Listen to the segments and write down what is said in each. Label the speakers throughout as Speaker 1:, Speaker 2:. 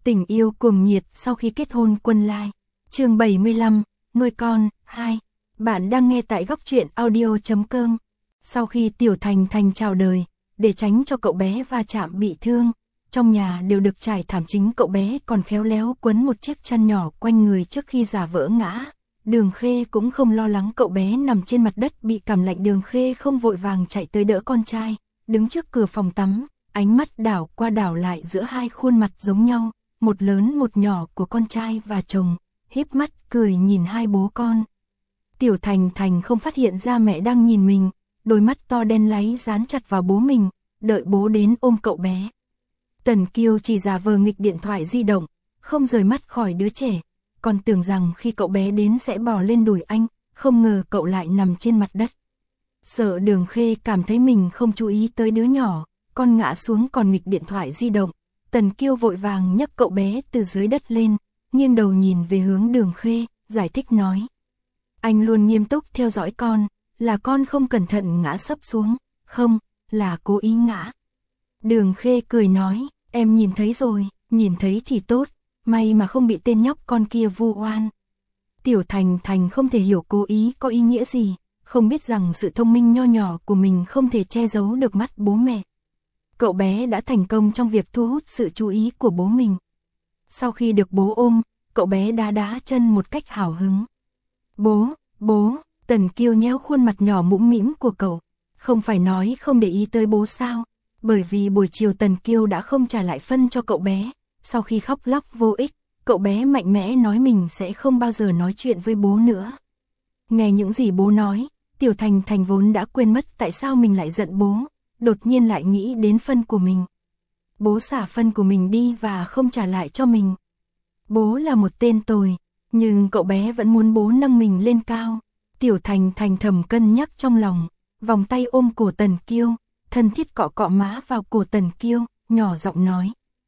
Speaker 1: Tình yêu cuồng nhiệt sau khi kết hôn Quân Lai. Chương 75, nuôi con 2. Bạn đang nghe tại góc truyện audio.com. Sau khi Tiểu Thành Thành chào đời, để tránh cho cậu bé va chạm bị thương, trong nhà đều được trải thảm, chính cậu bé còn khéo léo quấn một chiếc chăn nhỏ quanh người trước khi giả vỡ ngã. Đường Khê cũng không lo lắng cậu bé nằm trên mặt đất bị cảm lạnh. Đường Khê không vội vàng chạy tới đỡ con trai, đứng trước cửa phòng tắm, ánh mắt đảo qua đảo lại giữa hai khuôn mặt giống nhau, một lớn một nhỏ của con trai và chồng, híp mắt cười nhìn hai bố con. Tiểu Thành Thành không phát hiện ra mẹ đang nhìn mình, đôi mắt to đen láy dán chặt vào bố mình, đợi bố đến ôm cậu bé. Tần Kiêu chỉ giả vờ nghịch điện thoại di động, không rời mắt khỏi đứa trẻ, còn tưởng rằng khi cậu bé đến sẽ bò lên đùi anh, không ngờ cậu lại nằm trên mặt đất. Sợ Đường Khê cảm thấy mình không chú ý tới đứa nhỏ, con ngã xuống còn nghịch điện thoại di động. Tần Kiêu vội vàng nhấc cậu bé từ dưới đất lên, nghiêng đầu nhìn về hướng Đường Khê, giải thích nói. Anh luôn nghiêm túc theo dõi con, là con không cẩn thận ngã sấp xuống, không, là cố ý ngã. Đường Khê cười nói, em nhìn thấy rồi, nhìn thấy thì tốt, may mà không bị tên nhóc con kia vu oan. Tiểu Thành Thành không thể hiểu cố ý có ý nghĩa gì, không biết rằng sự thông minh nho nhỏ của mình không thể che giấu được mắt bố mẹ. Cậu bé đã thành công trong việc thu hút sự chú ý của bố mình. Sau khi được bố ôm, cậu bé đá đá chân một cách hào hứng. Bố, Tần Kiêu nhéo khuôn mặt nhỏ mũm mĩm của cậu. Không phải nói không để ý tới bố sao? Bởi vì buổi chiều Tần Kiêu đã không trả lại phân cho cậu bé. Sau khi khóc lóc vô ích, cậu bé mạnh mẽ nói mình sẽ không bao giờ nói chuyện với bố nữa. Nghe những gì bố nói, Tiểu Thành Thành vốn đã quên mất tại sao mình lại giận bố, đột nhiên lại nghĩ đến phân của mình. Bố xả phân của mình đi và không trả lại cho mình. Bố là một tên tồi, nhưng cậu bé vẫn muốn bố nâng mình lên cao. Tiểu Thành Thành thầm cân nhắc trong lòng, vòng tay ôm cổ Tần Kiêu, thân thiết cọ cọ má vào cổ Tần Kiêu, nhỏ giọng nói.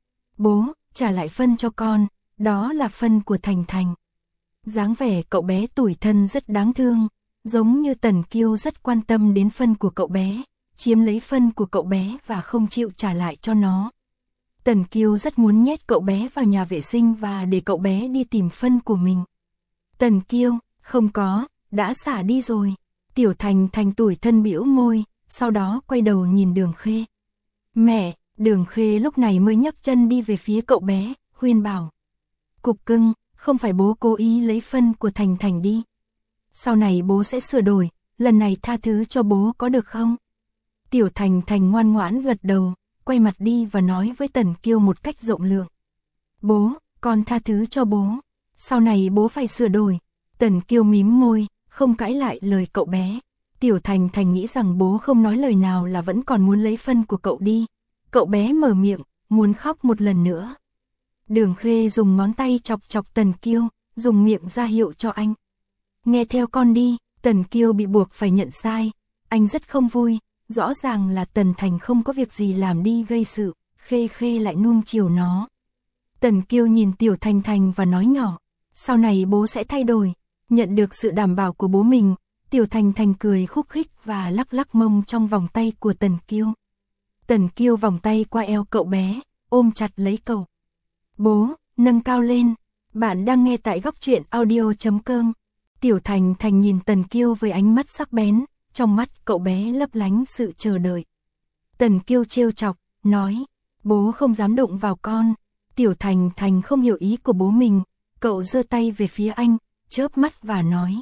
Speaker 1: Bố, trả lại phân cho con, đó là phân của Thành Thành. Dáng vẻ cậu bé tủi thân rất đáng thương, giống như Tần Kiêu rất quan tâm đến phân của cậu bé, chiếm lấy phân của cậu bé và không chịu trả lại cho nó. Tần Kiêu rất muốn nhét cậu bé vào nhà vệ sinh và để cậu bé đi tìm phân của mình. Tần Kiêu, không có, đã xả đi rồi. Tiểu Thành Thành tủi thân bĩu môi, sau đó quay đầu nhìn Đường Khê. Mẹ, Đường Khê lúc này mới nhấc chân đi về phía cậu bé, khuyên bảo. Cục cưng, không phải bố cố ý lấy phân của Thành Thành đi. Sau này bố sẽ sửa đổi, lần này tha thứ cho bố có được không? Tiểu Thành Thành ngoan ngoãn gật đầu, quay mặt đi và nói với Tần Kiêu một cách rộng lượng. Bố, con tha thứ cho bố, sau này bố phải sửa đổi. Tần Kiêu mím môi, không cãi lại lời cậu bé. Tiểu Thành Thành nghĩ rằng bố không nói lời nào là vẫn còn muốn lấy phân của cậu đi. Cậu bé mở miệng, muốn khóc một lần nữa. Đường Khê dùng ngón tay chọc chọc Tần Kiêu, dùng miệng ra hiệu cho anh. Nghe theo con đi. Tần Kiêu bị buộc phải nhận sai, anh rất không vui. Rõ ràng là Tần Thành không có việc gì làm đi gây sự, Khê lại nuông chiều nó. Tần Kiêu nhìn Tiểu Thành Thành và nói nhỏ, sau này bố sẽ thay đổi. Nhận được sự đảm bảo của bố mình, Tiểu Thành Thành cười khúc khích và lắc lắc mông trong vòng tay của Tần Kiêu. Tần Kiêu vòng tay qua eo cậu bé, ôm chặt lấy cậu. Bố, nâng cao lên. Bạn đang nghe tại góc truyện audio.com. Tiểu Thành Thành nhìn Tần Kiêu với ánh mắt sắc bén, trong mắt cậu bé lấp lánh sự chờ đợi. Tần Kiêu trêu chọc, nói, bố không dám đụng vào con. Tiểu Thành Thành không hiểu ý của bố mình, cậu giơ tay về phía anh, chớp mắt và nói.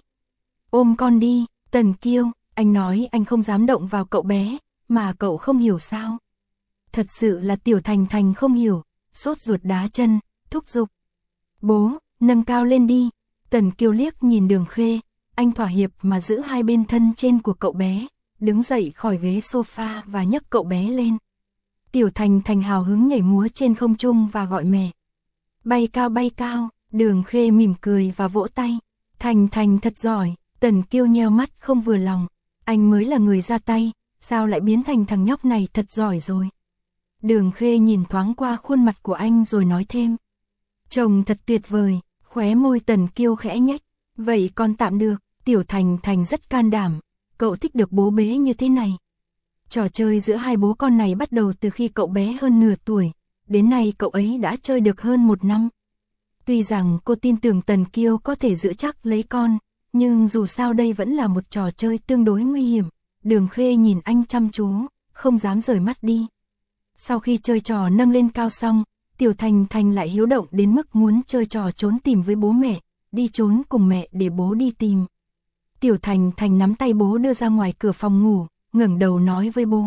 Speaker 1: Ôm con đi. Tần Kiêu, anh nói anh không dám động vào cậu bé, mà cậu không hiểu sao? Thật sự là Tiểu Thành Thành không hiểu, sốt ruột đá chân, thúc giục. Bố, nâng cao lên đi. Tần Kiêu liếc nhìn Đường Khê, anh thỏa hiệp mà giữ hai bên thân trên của cậu bé, đứng dậy khỏi ghế sofa và nhấc cậu bé lên. Tiểu Thành Thành hào hứng nhảy múa trên không trung và gọi mẹ. Bay cao, Đường Khê mỉm cười và vỗ tay. Thành Thành thật giỏi. Tần Kiêu nheo mắt không vừa lòng, anh mới là người ra tay, sao lại biến thành thằng nhóc này thật giỏi rồi. Đường Khê nhìn thoáng qua khuôn mặt của anh rồi nói thêm. Chồng thật tuyệt vời. Khóe môi Tần Kiêu khẽ nhếch. Vậy con tạm được. Tiểu Thành Thành rất can đảm, cậu thích được bố bế như thế này. Trò chơi giữa hai bố con này bắt đầu từ khi cậu bé hơn nửa tuổi. đến nay cậu ấy đã chơi được hơn 1 năm. Tuy rằng cô tin tưởng Tần Kiêu có thể giữ chắc lấy con, nhưng dù sao đây vẫn là một trò chơi tương đối nguy hiểm. Đường Khê nhìn anh chăm chú, không dám rời mắt đi. Sau khi chơi trò nâng lên cao xong, Tiểu Thành Thành lại hiếu động đến mức muốn chơi trò trốn tìm với bố mẹ, đi trốn cùng mẹ để bố đi tìm. Tiểu Thành Thành nắm tay bố đưa ra ngoài cửa phòng ngủ, ngẩng đầu nói với bố.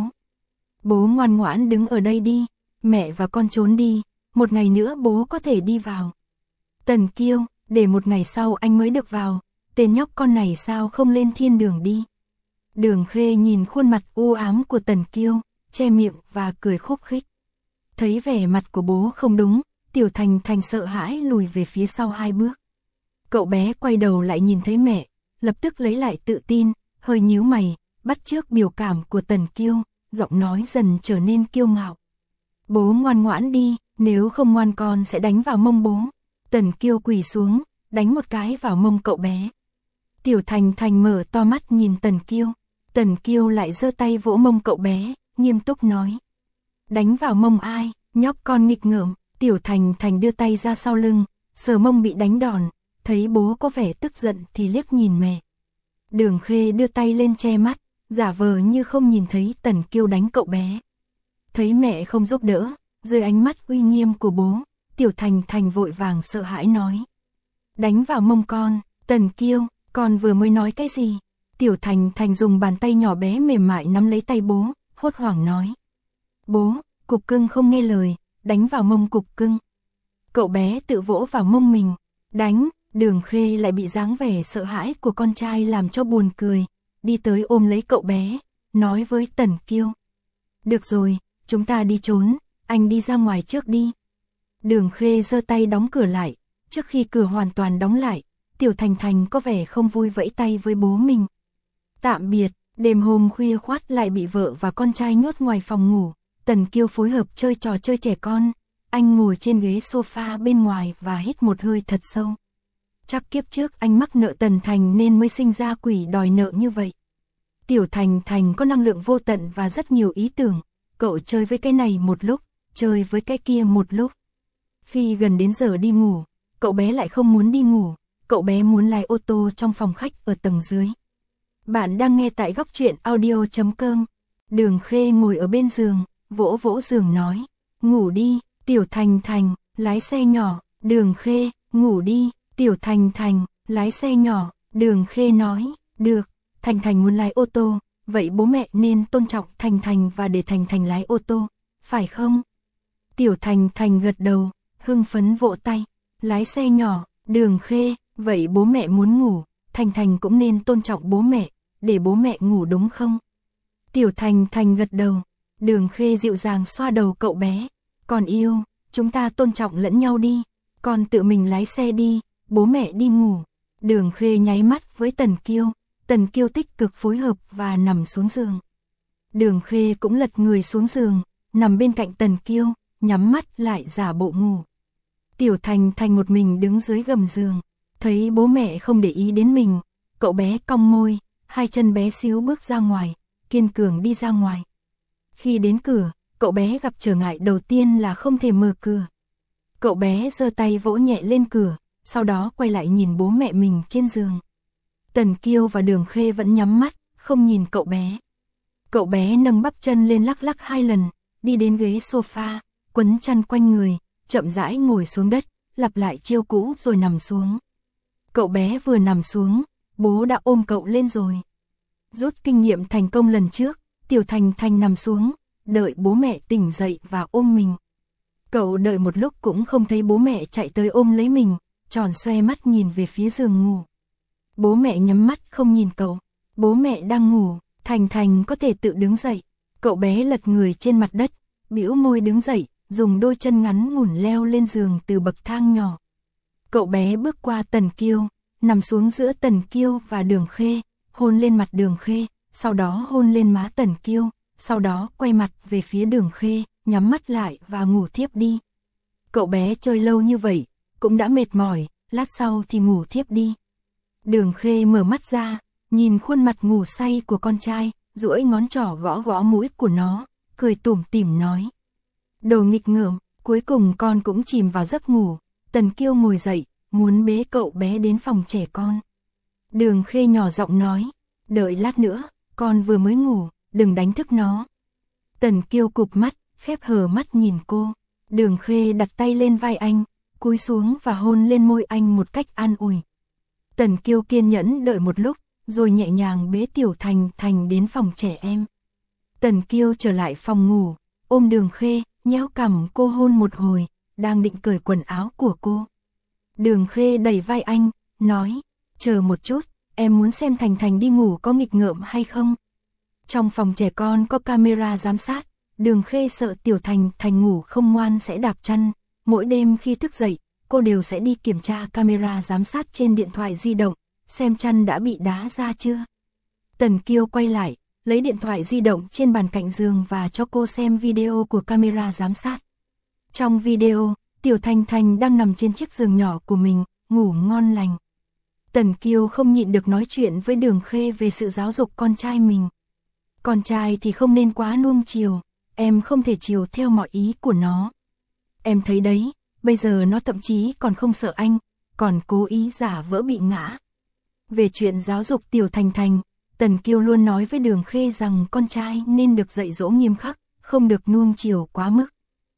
Speaker 1: Bố ngoan ngoãn đứng ở đây đi, mẹ và con trốn đi, một ngày nữa bố có thể đi vào. Tần Kiêu, để một ngày sau anh mới được vào, tên nhóc con này sao không lên thiên đường đi. Đường Khê nhìn khuôn mặt u ám của Tần Kiêu, che miệng và cười khúc khích. Thấy vẻ mặt của bố không đúng, Tiểu Thành Thành sợ hãi lùi về phía sau 2 bước. Cậu bé quay đầu lại nhìn thấy mẹ, lập tức lấy lại tự tin, hơi nhíu mày, bắt chước biểu cảm của Tần Kiêu, giọng nói dần trở nên kiêu ngạo. Bố ngoan ngoãn đi, nếu không ngoan con sẽ đánh vào mông bố. Tần Kiêu quỳ xuống, đánh một cái vào mông cậu bé. Tiểu Thành Thành mở to mắt nhìn Tần Kiêu. Tần Kiêu lại giơ tay vỗ mông cậu bé, nghiêm túc nói. Đánh vào mông ai, nhóc con nghịch ngợm. Tiểu Thành Thành đưa tay ra sau lưng, sờ mông bị đánh đòn, thấy bố có vẻ tức giận thì liếc nhìn mẹ. Đường Khê đưa tay lên che mắt, giả vờ như không nhìn thấy Tần Kiêu đánh cậu bé. Thấy mẹ không giúp đỡ, dưới ánh mắt uy nghiêm của bố, Tiểu Thành Thành vội vàng sợ hãi nói. Đánh vào mông con, Tần Kiêu, con vừa mới nói cái gì? Tiểu Thành Thành dùng bàn tay nhỏ bé mềm mại nắm lấy tay bố, hốt hoảng nói. Bố, cục cưng không nghe lời, đánh vào mông cục cưng. Cậu bé tự vỗ vào mông mình, đánh. Đường Khê lại bị dáng vẻ sợ hãi của con trai làm cho buồn cười, đi tới ôm lấy cậu bé, nói với Tần Kiêu. Được rồi, chúng ta đi trốn, anh đi ra ngoài trước đi. Đường Khê giơ tay đóng cửa lại, trước khi cửa hoàn toàn đóng lại, Tiểu Thành Thành có vẻ không vui vẫy tay với bố mình. Tạm biệt, đêm hôm khuya khoắt lại bị vợ và con trai nhốt ngoài phòng ngủ, Tần Kiêu phối hợp chơi trò chơi trẻ con, anh ngồi trên ghế sofa bên ngoài và hít một hơi thật sâu. Chắc kiếp trước anh mắc nợ Tần Thành nên mới sinh ra quỷ đòi nợ như vậy. Tiểu Thành Thành có năng lượng vô tận và rất nhiều ý tưởng, cậu chơi với cái này một lúc, chơi với cái kia một lúc. Khi gần đến giờ đi ngủ, cậu bé lại không muốn đi ngủ, cậu bé muốn lái ô tô trong phòng khách ở tầng dưới. Bạn đang nghe tại góc truyện audio.com. Đường Khê ngồi ở bên giường, vỗ vỗ giường nói, ngủ đi, Tiểu Thành Thành, lái xe nhỏ. Đường Khê, ngủ đi, Tiểu Thành Thành, lái xe nhỏ. Đường Khê nói, được, Thành Thành muốn lái ô tô, vậy bố mẹ nên tôn trọng Thành Thành và để Thành Thành lái ô tô, phải không? Tiểu Thành Thành gật đầu, hưng phấn vỗ tay, lái xe nhỏ. Đường Khê, vậy bố mẹ muốn ngủ, Thành Thành cũng nên tôn trọng bố mẹ, để bố mẹ ngủ đúng không? Tiểu Thành Thành gật đầu, Đường Khê dịu dàng xoa đầu cậu bé, con yêu, chúng ta tôn trọng lẫn nhau đi, con tự mình lái xe đi, bố mẹ đi ngủ. Đường Khê nháy mắt với Tần Kiêu tích cực phối hợp và nằm xuống giường. Đường Khê cũng lật người xuống giường, nằm bên cạnh Tần Kiêu, nhắm mắt lại giả bộ ngủ. Tiểu Thành Thành một mình đứng dưới gầm giường, thấy bố mẹ không để ý đến mình, cậu bé cong môi, 2 chân bé xíu bước ra ngoài, kiên cường đi ra ngoài. Khi đến cửa, cậu bé gặp trở ngại đầu tiên là không thể mở cửa. Cậu bé giơ tay vỗ nhẹ lên cửa, sau đó quay lại nhìn bố mẹ mình trên giường. Tần Kiêu và Đường Khê vẫn nhắm mắt, không nhìn cậu bé. Cậu bé nâng bắp chân lên lắc lắc 2 lần, đi đến ghế sofa, quấn chăn quanh người, chậm rãi ngồi xuống đất, lặp lại chiêu cũ rồi nằm xuống. Cậu bé vừa nằm xuống, bố đã ôm cậu lên rồi. Rút kinh nghiệm thành công lần trước, Tiểu Thành Thành nằm xuống, đợi bố mẹ tỉnh dậy và ôm mình. Cậu đợi một lúc cũng không thấy bố mẹ chạy tới ôm lấy mình, tròn xoe mắt nhìn về phía giường ngủ. Bố mẹ nhắm mắt không nhìn cậu, bố mẹ đang ngủ, Thành Thành có thể tự đứng dậy. Cậu bé lật người trên mặt đất, bĩu môi đứng dậy, dùng đôi chân ngắn ngủn leo lên giường từ bậc thang nhỏ. Cậu bé bước qua Tần Kiêu, nằm xuống giữa Tần Kiêu và Đường Khê, hôn lên mặt Đường Khê, sau đó hôn lên má Tần Kiêu, sau đó quay mặt về phía Đường Khê, nhắm mắt lại và ngủ thiếp đi. Cậu bé chơi lâu như vậy, cũng đã mệt mỏi, lát sau thì ngủ thiếp đi. Đường Khê mở mắt ra, nhìn khuôn mặt ngủ say của con trai, duỗi ngón trỏ gõ gõ mũi của nó, cười tủm tỉm nói. Đồ nghịch ngợm, Cuối cùng con cũng chìm vào giấc ngủ, Tần Kiêu ngồi dậy, muốn bế cậu bé đến phòng trẻ con. Đường Khê nhỏ giọng nói, đợi lát nữa, con vừa mới ngủ, đừng đánh thức nó. Tần Kiêu cụp mắt, khép hờ mắt nhìn cô. Đường Khê đặt tay lên vai anh, cúi xuống và hôn lên môi anh một cách an ủi. Tần Kiêu kiên nhẫn đợi một lúc, rồi nhẹ nhàng bế Tiểu Thành Thành đến phòng trẻ em. Tần Kiêu trở lại phòng ngủ, ôm Đường Khê, nhéo cằm cô hôn một hồi, đang định cởi quần áo của cô. Đường Khê đẩy vai anh, nói, chờ một chút, em muốn xem Thành Thành đi ngủ có nghịch ngợm hay không. Trong phòng trẻ con có camera giám sát, Đường Khê sợ Tiểu Thành Thành ngủ không ngoan sẽ đạp chăn. Mỗi đêm khi thức dậy, cô đều sẽ đi kiểm tra camera giám sát trên điện thoại di động, xem chăn đã bị đá ra chưa. Tần Kiêu quay lại, lấy điện thoại di động trên bàn cạnh giường và cho cô xem video của camera giám sát. Trong video, Tiểu Thành Thành đang nằm trên chiếc giường nhỏ của mình, ngủ ngon lành. Tần Kiêu không nhịn được nói chuyện với Đường Khê về sự giáo dục con trai mình. Con trai thì không nên quá nuông chiều, em không thể chiều theo mọi ý của nó. Em thấy đấy, bây giờ nó thậm chí còn không sợ anh, còn cố ý giả vỡ bị ngã. Về chuyện giáo dục Tiểu Thành Thành, Tần Kiêu luôn nói với Đường Khê rằng con trai nên được dạy dỗ nghiêm khắc, không được nuông chiều quá mức.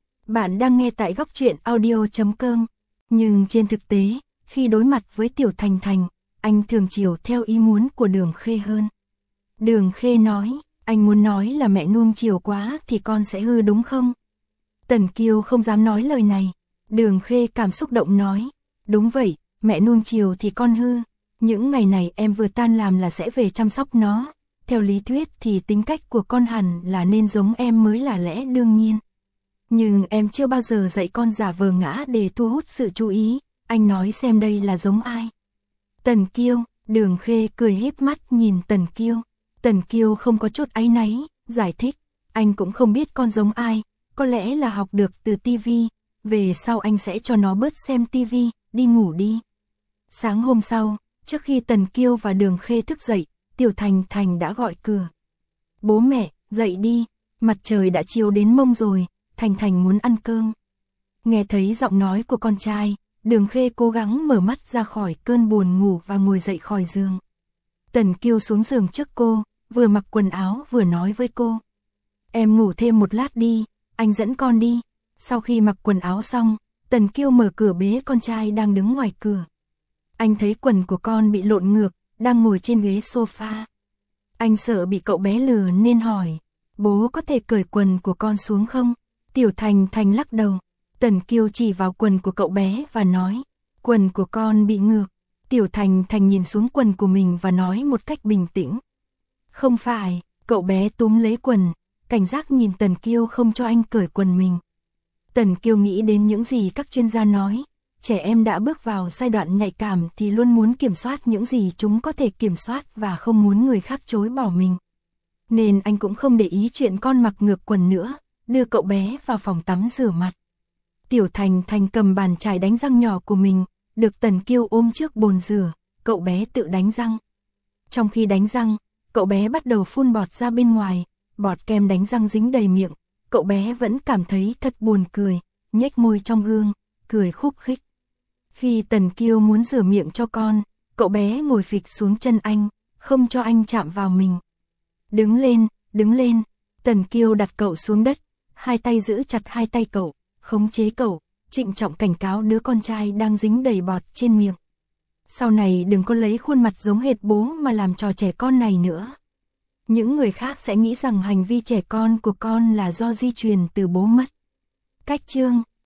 Speaker 1: Bạn đang nghe tại Góc Truyện Audio.com, nhưng trên thực tế, khi đối mặt với Tiểu Thành Thành, anh thường chiều theo ý muốn của Đường Khê hơn. Đường Khê nói, anh muốn nói là mẹ nuông chiều quá thì con sẽ hư đúng không? Tần Kiêu không dám nói lời này. Đường Khê cảm xúc động nói, đúng vậy, mẹ nuông chiều thì con hư. Những ngày này em vừa tan làm là sẽ về chăm sóc nó. Theo lý thuyết thì tính cách của con hẳn là nên giống em mới là lẽ đương nhiên. Nhưng em chưa bao giờ dạy con giả vờ ngã để thu hút sự chú ý. Anh nói xem đây là giống ai? Tần Kiêu. Đường Khê cười híp mắt nhìn Tần Kiêu. Tần Kiêu không có chút áy náy, giải thích, anh cũng không biết con giống ai, có lẽ là học được từ tivi, về sau anh sẽ cho nó bớt xem tivi, đi ngủ đi. Sáng hôm sau, trước khi Tần Kiêu và Đường Khê thức dậy, Tiểu Thành Thành đã gọi cửa. Bố mẹ, dậy đi, mặt trời đã chiếu đến mông rồi, Thành Thành muốn ăn cơm. Nghe thấy giọng nói của con trai, Đường Khê cố gắng mở mắt ra khỏi cơn buồn ngủ và ngồi dậy khỏi giường. Tần Kiêu xuống giường trước cô, vừa mặc quần áo vừa nói với cô. Em ngủ thêm một lát đi, anh dẫn con đi. Sau khi mặc quần áo xong, Tần Kiêu mở cửa bế con trai đang đứng ngoài cửa. Anh thấy quần của con bị lộn ngược, đang ngồi trên ghế sofa. Anh sợ bị cậu bé lừa nên hỏi, bố có thể cởi quần của con xuống không? Tiểu Thành Thành lắc đầu. Tần Kiêu chỉ vào quần của cậu bé và nói, quần của con bị ngược. Tiểu Thành Thành nhìn xuống quần của mình và nói một cách bình tĩnh. Không phải, cậu bé túm lấy quần, cảnh giác nhìn Tần Kiêu không cho anh cởi quần mình. Tần Kiêu nghĩ đến những gì các chuyên gia nói, trẻ em đã bước vào giai đoạn nhạy cảm thì luôn muốn kiểm soát những gì chúng có thể kiểm soát và không muốn người khác chối bỏ mình. Nên anh cũng không để ý chuyện con mặc ngược quần nữa, đưa cậu bé vào phòng tắm rửa mặt. Tiểu Thành Thành cầm bàn chải đánh răng nhỏ của mình, được Tần Kiêu ôm trước bồn rửa, cậu bé tự đánh răng. Trong khi đánh răng, cậu bé bắt đầu phun bọt ra bên ngoài, bọt kem đánh răng dính đầy miệng, cậu bé vẫn cảm thấy thật buồn cười, nhếch môi trong gương, cười khúc khích. Khi Tần Kiêu muốn rửa miệng cho con, cậu bé ngồi phịch xuống chân anh, không cho anh chạm vào mình. Đứng lên, Tần Kiêu đặt cậu xuống đất, hai tay giữ chặt hai tay cậu, khống chế cậu, trịnh trọng cảnh cáo đứa con trai đang dính đầy bọt trên miệng. Sau này đừng có lấy khuôn mặt giống hệt bố mà làm trò trẻ con này nữa. Những người khác sẽ nghĩ rằng hành vi trẻ con của con là do di truyền từ bố mất. Cách chương